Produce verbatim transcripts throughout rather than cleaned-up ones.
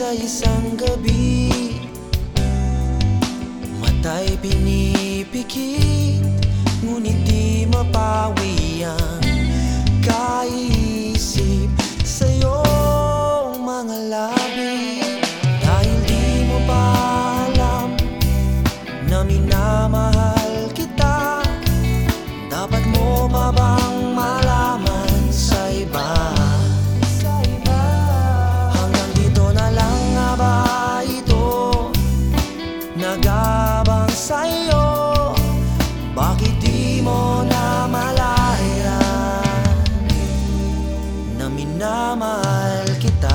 sa isang gabi, mata'y pinipikit, ngunit di mapawi ang kaisip sa'yong mga labi. Dahil di mo pa alam na minamahal kita, dapat mo pa bang malaman sa iba? Hanggang dito na lang nga ba ito nagabang sa'yo? Bakit di mo na malayan na minamahal kita?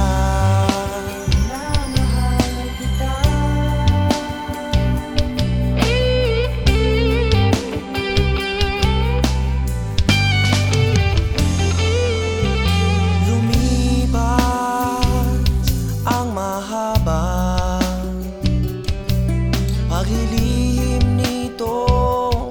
Paghilihim nitong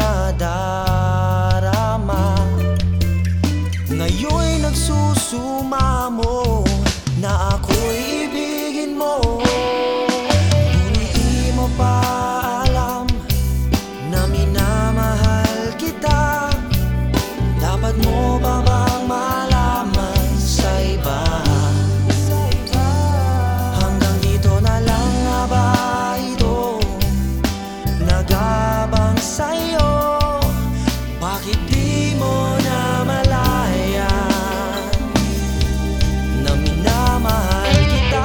nadarama, ngayon'y nagsusumamo na ako'y ibigin mo. Ngunit di mo pa alam na minamahal kita, dapat mo pa bang malaman sa iba? Hanggang dito na lang nga ba nagabang sa'yo? Bakit di mo na malayan na minamahal kita?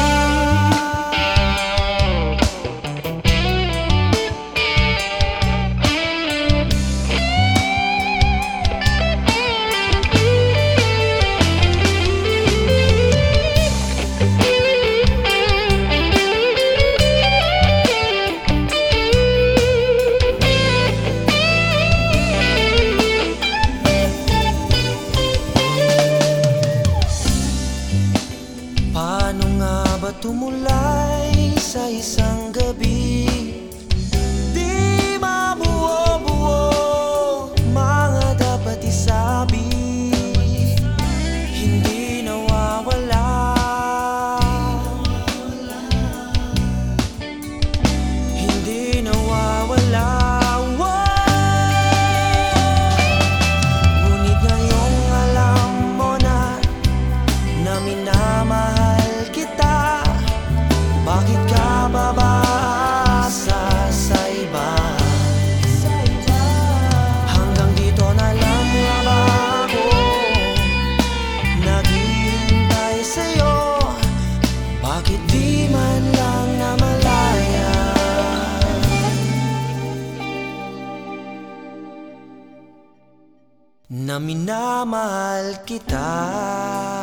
Paano nga ba tumulay sa isang gabi? Di mabuo-buo mga dapat isabi. Hindi nawawala, hindi nawawala. Ngunit ngayong alam mo na na minamahal kita, bakit ka ba baasa sa iba? Hanggang dito na lang nga ba ako naghihintay sa'yo? Bakit di man lang na malaya na minamahal kita?